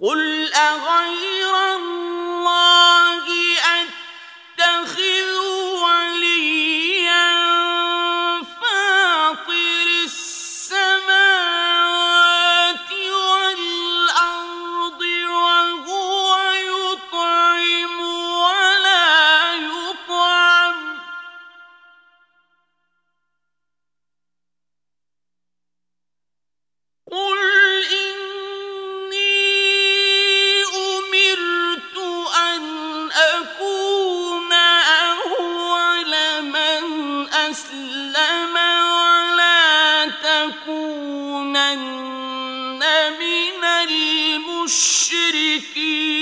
قل أغير الله أتخذ وليا فاطر السماوات والأرض وهو يطعم ولا يطعم قل أسلم ولا تكونن من المشركين